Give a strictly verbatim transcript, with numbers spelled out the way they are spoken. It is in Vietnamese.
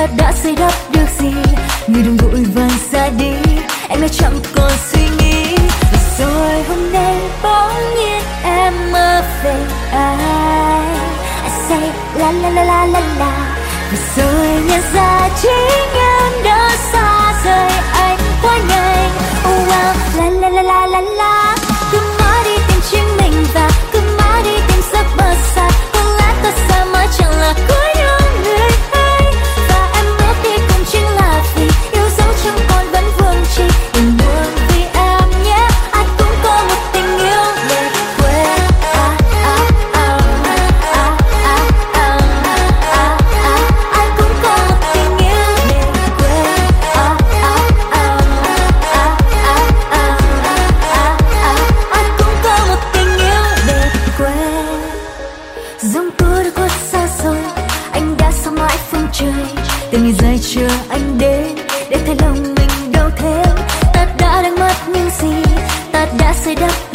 ta đã xây đắp được gì. Người đừng vội vàng ra đi, em đã chẳng còn suy nghĩ. Rồi hôm nay bỗng nhiên em mơ về ai. I say la la la la la la. Rồi nhận ra chính em đã xa rời anh quá nhanh. Oh wow, la la la la la la. Cứ mãi đi tìm chính mình và cứ mãi đi tìm giấc mơ xa. Có lẽ ta xa mãi chẳng là cuối những người hay. Và em bước đi cùng chính là vì yêu dấu trong con vẫn vương chi. Đừng buồn vì em nhé, ai cũng có một tình yêu để quên. À, à, à, à, à, à, à, à. Ai cũng có một tình yêu để quên. À, à, à, à, à, à, à, à. Ai cũng có một tình yêu để quên. Giông tố đã khuất xa rồi, anh đã sao mãi phương trời. Từng ngày dài chờ anh đến để thấy lòng mình đau thêm. Ta đã đánh mất những gì ta đã xây đắp